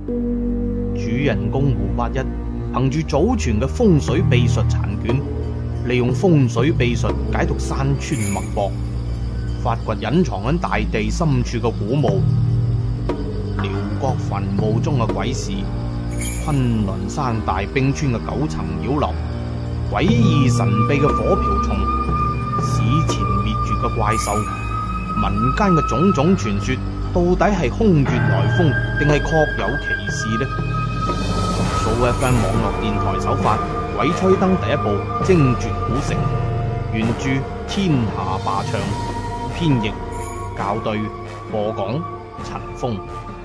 主人公胡八一憑住祖傳嘅風水秘術殘卷，利用風水秘術解讀山川脈搏，發掘隱藏喺大地深處嘅古墓、遼國墳墓中嘅鬼事、昆崙山大冰川嘅9層妖樓、詭異神秘嘅火瓢蟲、史前滅絕嘅怪獸、民間嘅種種傳說，到底係空穴來風定係確有其事呢？數 FM 網絡電台首發《鬼吹燈》第一部《精絕古城》，原著天下霸唱，編譯校對，播講陳峰。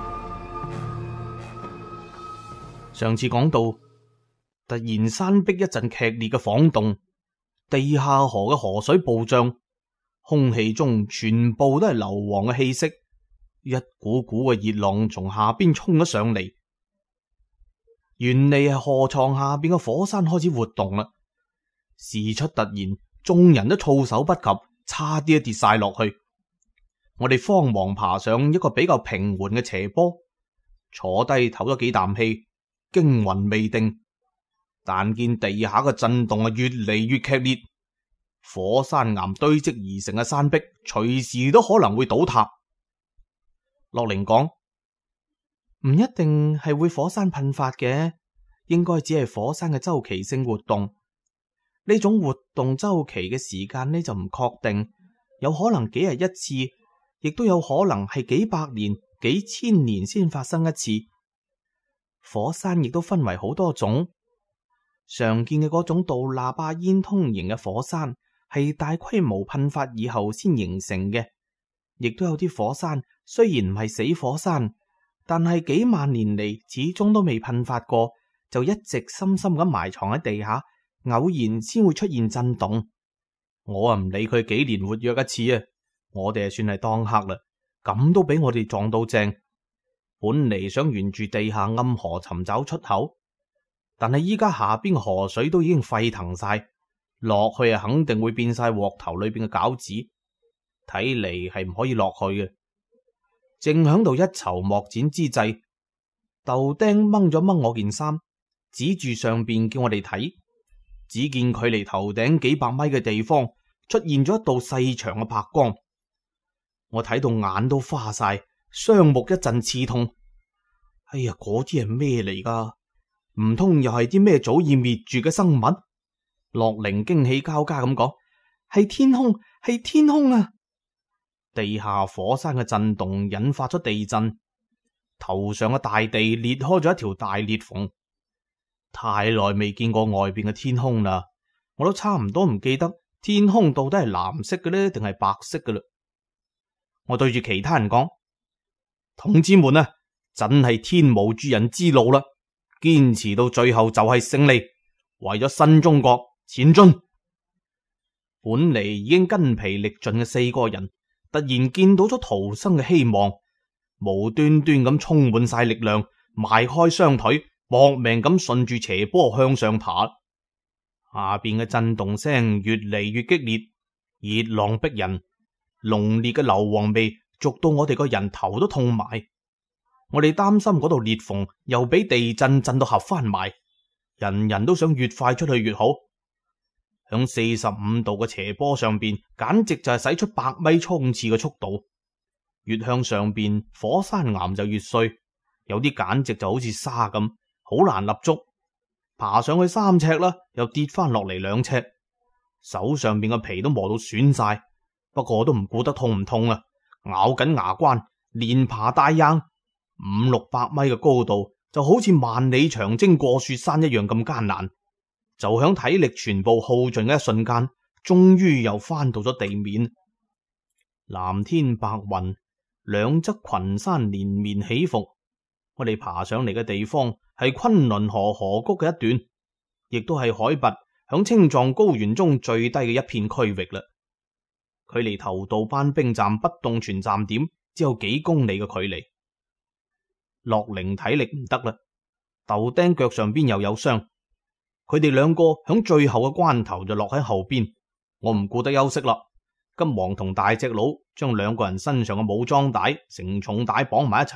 上次講到，突然山壁一陣劇烈嘅晃動，地下河嘅河水暴漲，空氣中全部都係硫磺嘅氣息，一股股嘅熱浪從下邊衝咗上嚟。原嚟係河床下邊嘅火山開始活動啦。事出突然，眾人都措手不及，差啲跌晒落去。我哋慌忙爬上一個比較平緩嘅斜坡，坐低唞咗幾啖氣，驚魂未定。但見地下嘅震動越嚟越劇烈，火山岩堆積而成嘅山壁隨時都可能會倒塌。樂齡講：唔一定係會火山噴發嘅，應該只係火山嘅周期性活動。呢種活動周期嘅時間呢就唔確定，有可能幾日一次，亦都有可能係幾百年、幾千年先發生一次。火山亦都分為好多種，常見嘅嗰種倒喇叭煙通型嘅火山係大規模噴發以後先形成嘅，亦都有啲火山雖然唔係死火山，但係幾萬年嚟始終都未噴發過，就一直深深咁埋藏喺地下，偶然先會出現震動。我啊唔理佢幾年活躍一次啊，我哋啊算係當客啦，咁都俾我哋撞到正。本嚟想沿住地下暗河尋找出口，但係依家下邊嘅河水都已經沸騰晒，落去啊肯定會變晒鑊頭裏邊嘅餃子，睇嚟係唔可以落去嘅。正響度一籌莫展之際，豆丁掹咗掹我件衫，指住上邊叫我哋睇。只見距離頭頂幾百米嘅地方出現咗一道細長嘅白光，我睇到眼都花晒，雙目一陣刺痛。哎呀，嗰啲係咩嚟噶？唔通又係啲咩早已滅絕嘅生物？樂齡驚喜交加咁講：係天空，係天空啊！地下火山嘅震動引發咗地震，頭上嘅大地裂開咗一條大裂縫。太耐未見過外邊嘅天空啦，我都差唔多唔記得天空到底係藍色嘅呢定係白色嘅啦。我對住其他人講：同志們啊，真係天無絕人之路啦！堅持到最後就係勝利，為咗新中國前進。本嚟已經筋疲力盡嘅4個人，突然見到咗逃生嘅希望，無端端咁充滿晒力量，邁開雙腿，搏命咁順住斜坡向上爬。下邊嘅震動聲越嚟越激烈，熱浪逼人，濃烈嘅硫磺味逐到我哋個人頭都痛埋。我哋擔心嗰度裂縫又俾地震震到合翻埋，人人都想越快出去越好。響45度嘅斜坡上邊，簡直就係使出100米衝刺嘅速度。越向上邊，火山岩就越碎，有啲簡直就好似沙咁，好難立足。爬上去3尺啦，又跌翻落嚟2尺，手上邊嘅皮都磨到損晒。不過我都唔顧得痛唔痛啊，咬緊牙關，連爬帶扔，500-600米嘅高度，就好似萬里長征過雪山一樣咁艱難。就響體力全部耗盡嘅一瞬間，終於又翻到咗地面。藍天白雲，兩側群山連綿起伏。我哋爬上嚟嘅地方係昆崙河河谷嘅一段，亦都係海拔響青藏高原中最低嘅一片區域啦。距離頭道班兵站不動泉站點只有幾公里嘅距離。樂齡體力唔得啦，豆丁腳上邊又有傷，佢哋兩個響最後嘅關頭就落喺後邊。我唔顧得休息啦，急忙同大隻佬將2個人身上嘅武裝帶、承重帶綁埋一齊，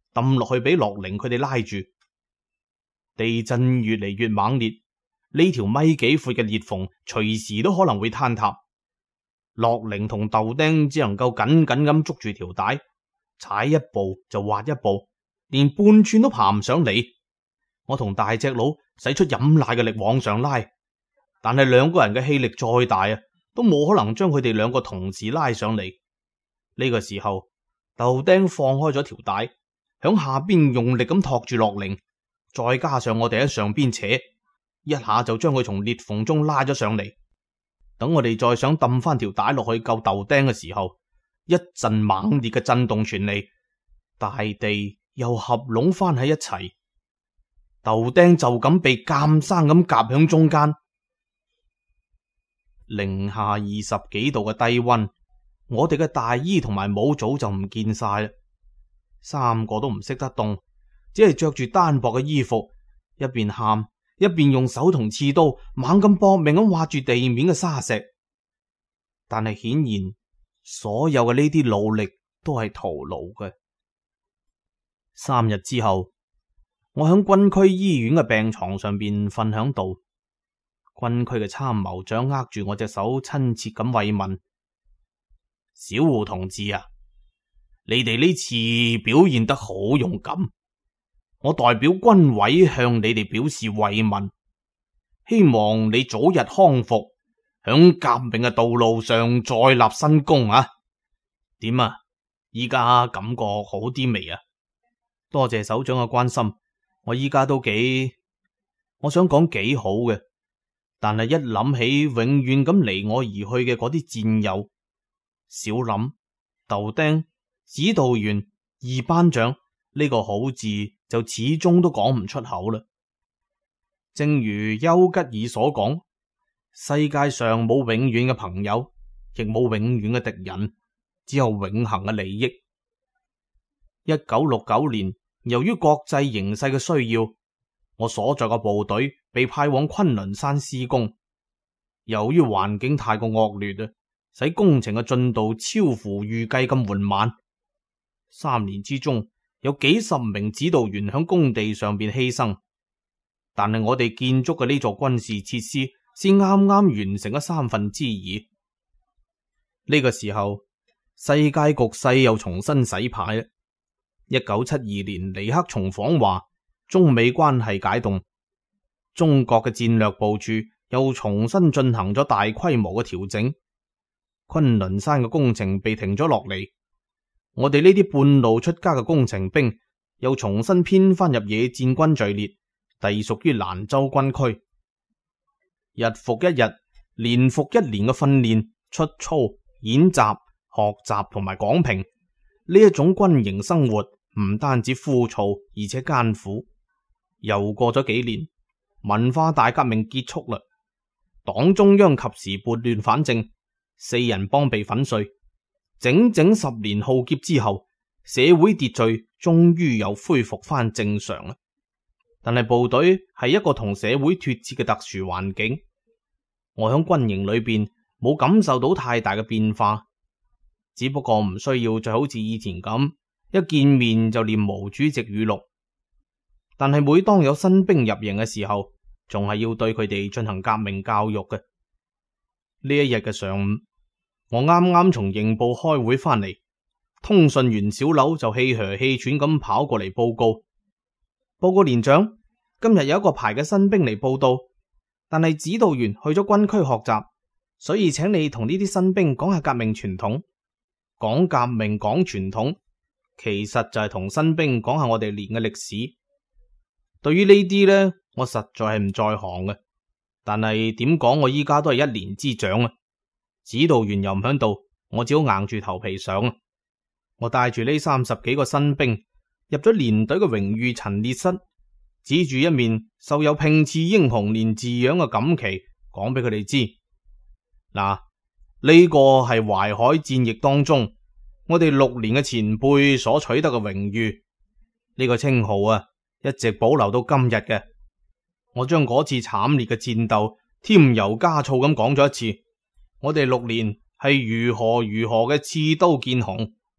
抌落去俾樂齡佢哋拉住。地震越嚟越猛烈，呢條米幾闊嘅裂縫隨時都可能會坍塌。樂齡同豆丁只能夠緊緊咁捉住條帶，踩一步就滑一步，連半寸都爬唔上嚟。我同大隻佬使出飲奶嘅力往上拉，但係兩個人嘅氣力再大啊，都冇可能將佢哋兩個同時拉上嚟。呢個時候，豆丁放開咗條帶，響下邊用力咁托住樂齡，再加上我哋喺上邊扯，一下就將佢從裂縫中拉咗上嚟。等我哋再想抌翻條帶落去救豆丁嘅時候，一陣猛烈嘅震動傳嚟，大地又合攏翻喺一齊，豆丁就咁被監生咁夾響中間。零下20幾度嘅低溫，我哋嘅大衣同埋帽早就唔見晒啦，三個都唔識得凍，只係着住單薄嘅衣服，一邊喊一邊用手同刺刀猛咁搏命咁挖住地面嘅沙石。但係顯然所有嘅呢啲努力都係徒勞嘅。3日之後，我響軍區醫院嘅病床上邊瞓響度，軍區嘅參謀長握住我隻手，親切咁慰問：小胡同志啊，你哋呢次表現得好勇敢，我代表軍委向你哋表示慰問，希望你早日康復，響革命嘅道路上再立新功啊！點啊？依家感覺好啲未啊？多謝首長嘅關心，我依家都我想講幾好嘅，但係一諗起永遠咁離我而去嘅嗰啲戰友，小林、豆丁、指導員、二班長，呢個好字就始終都講唔出口啦。正如丘吉爾所講，世界上冇永遠嘅朋友，亦冇永遠嘅敵人，只有永恆嘅利益。1969年，由於國際形勢嘅需要，我所在嘅部隊被派往昆崙山施工。由於環境太過惡劣啊，使工程嘅進度超乎預計咁緩慢。3年之中，有幾十名指導員響工地上邊犧牲，但係我哋建築嘅呢座軍事設施先啱啱完成咗2/3。呢個時候，世界局勢又重新洗牌啦。1972年，尼克松訪華，中美關係解凍，中國嘅戰略部署又重新進行咗大規模嘅調整，昆崙山嘅工程被停咗落嚟。我哋呢啲半路出家嘅工程兵又重新編翻入野戰軍序列，隸屬於蘭州軍區。日復一日，年復一年嘅訓練、出操、演習、學習同埋講評，呢一種軍營生活唔單止枯燥，而且艱苦。又過咗幾年，文化大革命結束啦，黨中央及時撥亂反正，4人幫被粉碎。整整10年浩劫之後，社會秩序終於又恢復翻正常啦。但係部隊係一個同社會脫節嘅特殊環境，我響軍營裏邊冇感受到太大嘅變化，只不過唔需要再好似以前咁一見面就念毛主席語錄。但係每當有新兵入營嘅時候，仲係要對佢哋進行革命教育嘅。呢一日嘅上午，我啱啱從營部開會翻嚟，通訊員小柳就氣噓氣喘咁跑過嚟報告連長，今日有一個排嘅新兵嚟報到，但係指導員去咗軍區學習，所以請你同呢啲新兵講下革命傳統。講革命講傳統，其實就係同新兵講下我哋連嘅歷史。對於呢啲呢，我實在係唔在行嘅，但係點講，我依家都係1年之長啊。指導員又唔響度，我只好硬住頭皮上。我帶住呢30幾個新兵入咗連隊嘅榮譽陳列室，指住一面繡有拼刺英雄連字樣嘅錦旗，講俾佢哋知：嗱，呢個係淮海戰役當中我哋6年嘅前輩所取得嘅榮譽，呢個稱號啊，一直保留到今日嘅。我將嗰次慘烈嘅戰鬥添油加醋咁講咗一次。我哋6年係如何嘅刺刀見紅，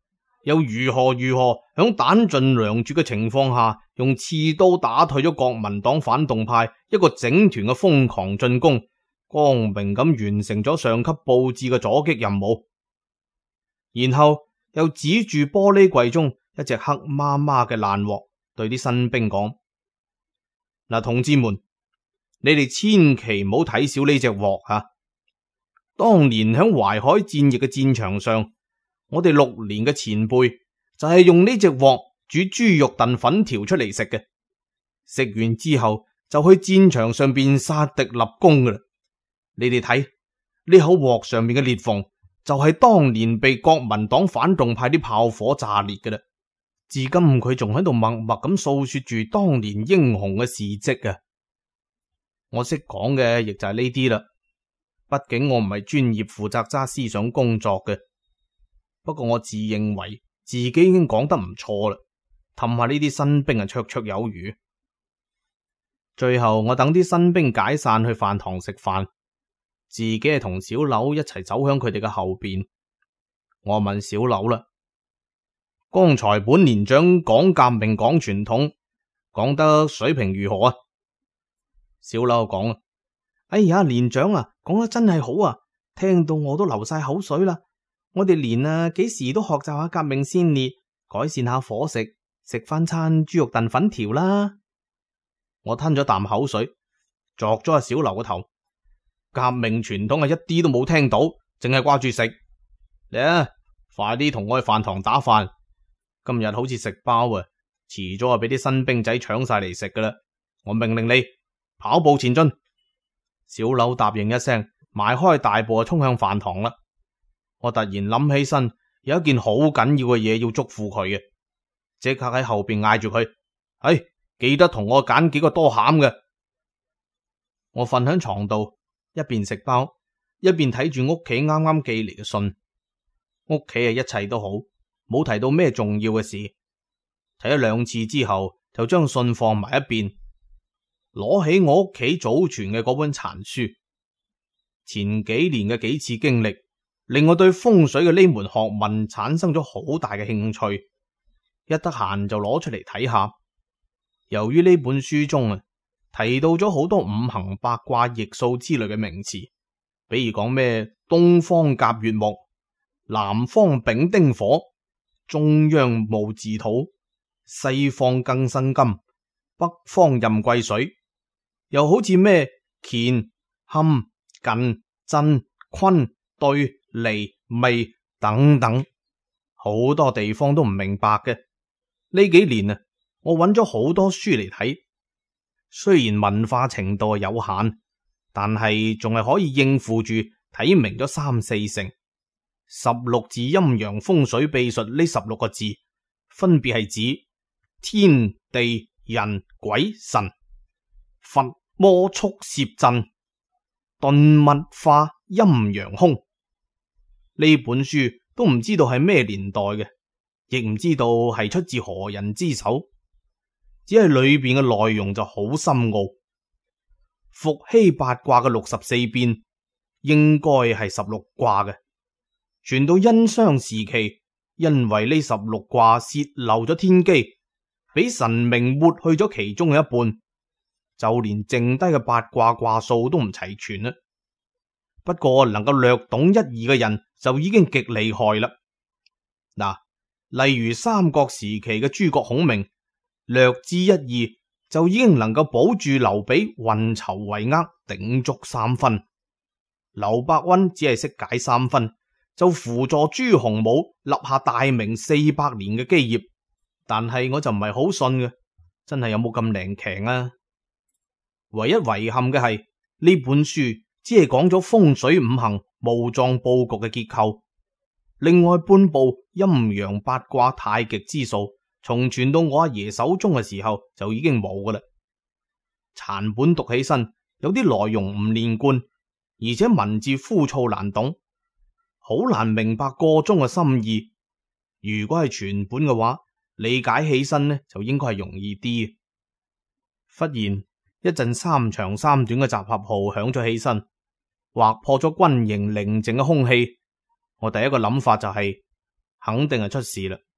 又如何響彈盡糧絕嘅情況下，用刺刀打退咗國民黨反動派一個整團嘅瘋狂進攻，光明咁完成咗上級布置嘅阻擊任務。然後又指住玻璃櫃中一隻黑麻麻嘅爛鑊，對啲新兵講：嗱，同志們，你哋千祈唔好睇小呢隻鑊吓。當年響淮海戰役嘅戰場上，我哋6年嘅前輩就係用呢隻鑊煮豬肉燉粉條出嚟食嘅，食完之後就去戰場上邊殺敵立功噶啦。你哋睇呢口鑊上面嘅裂縫，就係當年被國民黨反動派啲炮火炸裂噶啦。至今佢仲喺度默默咁訴說住當年英雄嘅事跡啊！我識講嘅亦就係呢啲啦。畢竟我唔係專業負責揸思想工作嘅，不過我自認為自己已經講得唔錯啦，氹下呢啲新兵啊綽綽有餘。最後我等啲新兵解散去飯堂食飯，自己係同小柳一齊走響佢哋嘅後邊。我問小柳啦：剛才本連長講革命講傳統，講得水平如何啊？小柳講：哎呀，連長啊，講得真係好啊，聽到我都流晒口水啦。我哋連幾時都學習下革命先烈，改善下伙食，食翻餐豬肉燉粉條啦。我吞咗啖口水，鑿咗阿小劉個頭。革命傳統一啲都冇聽到，淨係掛住食。嚟啊，快啲同我去飯堂打飯。今日好似食包啊，遲咗俾啲新兵仔搶晒嚟食噶啦。我命令你跑步前進。小柳答應一聲，邁開大步就衝向飯堂啦。我突然諗起身，有一件好緊要嘅嘢要囑咐佢嘅，即刻喺後邊嗌住佢：記得同我揀幾個多餡嘅。我瞓喺床度，一邊食包，一邊睇住屋企啱啱寄嚟嘅信。屋企一切都好，冇提到咩重要嘅事。睇咗2次之後，就將信放埋一邊。攞起我屋企祖傳嘅嗰本殘書，前幾年嘅幾次經歷令我對風水嘅呢門學問產生咗好大嘅興趣，一得閒就攞出嚟睇下。由於呢本書中提到咗好多五行八卦易數之類嘅名詞，比如講咩東方甲乙木，南方丙丁火，中央戊巳土，西方庚辛金，北方壬癸水，又好似咩乾坎艮震坤兌離未等等，好多地方都唔明白嘅。呢幾年我揾咗好多書嚟睇，雖然文化程度有限，但係仲係可以應付住睇明咗3、4成。16字陰陽風水秘術呢16個字，分別係指天地人鬼神、佛魔畜攝震、頓物化陰陽空。呢本書都唔知道係咩年代嘅，亦唔知道係出自何人之手，只係裏邊嘅內容就好深奧。伏羲八卦嘅64變應該係16卦嘅，傳到殷商時期，因為呢16卦洩漏咗天機，俾神明抹去咗其中嘅一半，就連剩低嘅8卦卦數都唔齊全啦。不過能夠略懂一二嘅人就已經極厲害啦。嗱，例如三國時期嘅諸葛孔明，略知一二就已經能夠保住劉備運籌帷幄，鼎足3分。劉伯溫只係識解3分，就輔助朱洪武立下大明400年嘅基業。但係我就唔係好信嘅，真係有冇咁靈強啊？唯一遺憾嘅係呢本書只係講咗風水五行墓葬布局嘅結構，另外半部陰陽八卦太極之數從傳到我阿爺手中嘅時候就已經冇噶啦。殘本讀起身有啲內容唔連貫，而且文字枯燥難懂，好難明白個中嘅心意。如果係全本嘅話，理解起身呢就應該係容易啲。忽然一陣3長3短嘅集合號響咗起身，劃破咗軍營寧靜嘅空氣。我第一個諗法就係肯定係出事啦。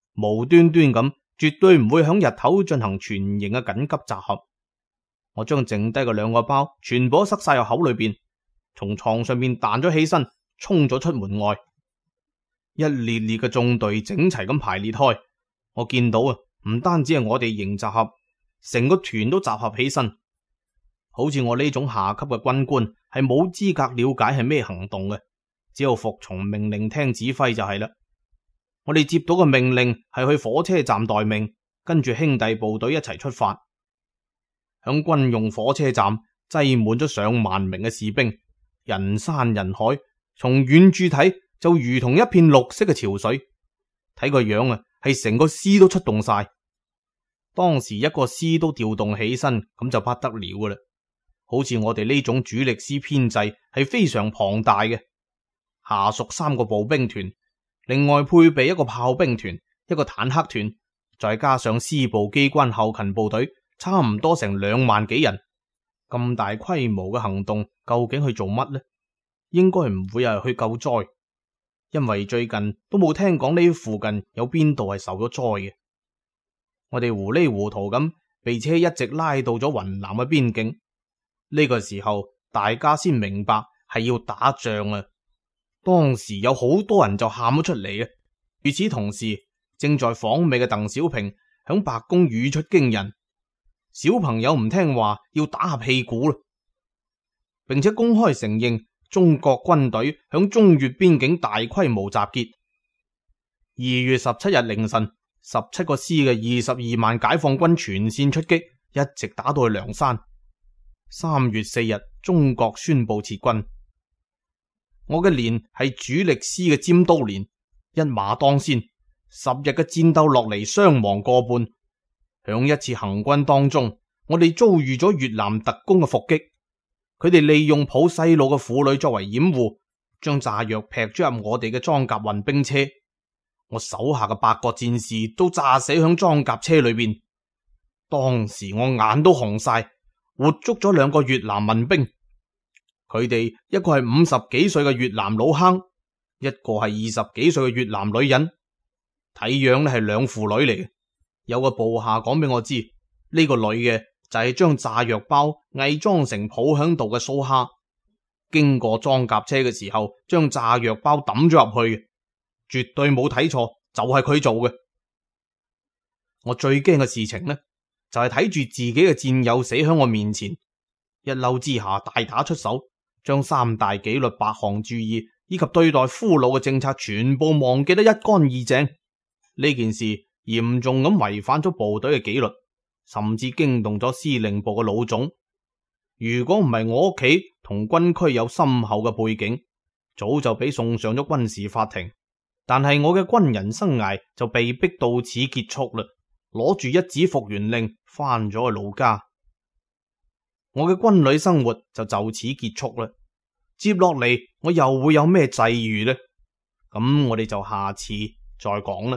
無端端咁，絕對唔會響日頭進行全營嘅緊急集合。我將剩低嘅2個包全部都塞晒入口裏邊，從床上面彈咗起身，衝咗出門外。一列列嘅縱隊整齊咁排列開，我見到唔單止係我哋營集合，成個團都集合起身。好似我呢種下級嘅軍官係冇資格了解係咩行動嘅，只有服從命令聽指揮就係啦。我哋接到嘅命令係去火車站待命，跟住兄弟部隊一齊出發。響軍用火車站擠滿咗上萬名嘅士兵，人山人海，從遠處睇就如同一片綠色嘅潮水。睇個樣係成個師都出動晒。當時一個師都調動起身，咁就不得了噶啦。好似我哋呢種主力師編制係非常龐大嘅，下屬3個步兵團，另外配備一個炮兵團、一個坦克團，再加上師部機關後勤部隊，差唔多成2萬幾人。咁大規模嘅行動究竟去做乜呢？應該唔會係去救災，因為最近都冇聽講呢附近有邊度係受咗災嘅。我哋糊里糊塗咁被車一直拉到咗雲南嘅邊境。呢個時候大家先明白係要打仗啊！當時有好多人就喊咗出嚟啊！與此同時，正在訪美嘅鄧小平響白宮語出驚人：小朋友唔聽話要打下屁股啦，並且公開承認中國軍隊響中越邊境大規模集結。2月17日凌晨，17個師嘅22萬解放軍全線出擊，一直打到去涼山。3月4日，中國宣布撤軍。我嘅連係主力師嘅尖刀連，一馬當先，10日嘅戰鬥落嚟，傷亡過半。響一次行軍當中，我哋遭遇咗越南特工嘅伏擊，佢哋利用抱細路嘅婦女作為掩護，將炸藥劈咗入我哋嘅裝甲運兵車。我手下嘅8個戰士都炸死響裝甲車裏邊。當時我眼都紅晒。活捉咗2個越南民兵，佢哋一個係50幾歲嘅越南老坑，一個係20幾歲嘅越南女人，睇樣咧係2父女嚟嘅。有個部下講俾我知，呢個女嘅就係將炸藥包偽裝成抱響度嘅蘇蝦，經過裝甲車嘅時候，將炸藥包抌咗入去，絕對冇睇錯，就係佢做嘅。我最驚嘅事情呢，就係睇住自己嘅戰友死喺我面前，一嬲之下大打出手，將3大紀律8項注意以及對待俘虜嘅政策全部忘記得一乾二淨。呢件事嚴重咁違反咗部隊嘅紀律，甚至驚動咗司令部嘅老總。如果唔係我屋企同軍區有深厚嘅背景，早就俾送上咗軍事法庭。但係我嘅軍人生涯就被逼到此結束啦。攞住一紙復員令翻咗去老家，我嘅軍旅生活就此結束啦。接落嚟我又會有咩際遇呢？咁我哋就下次再講啦。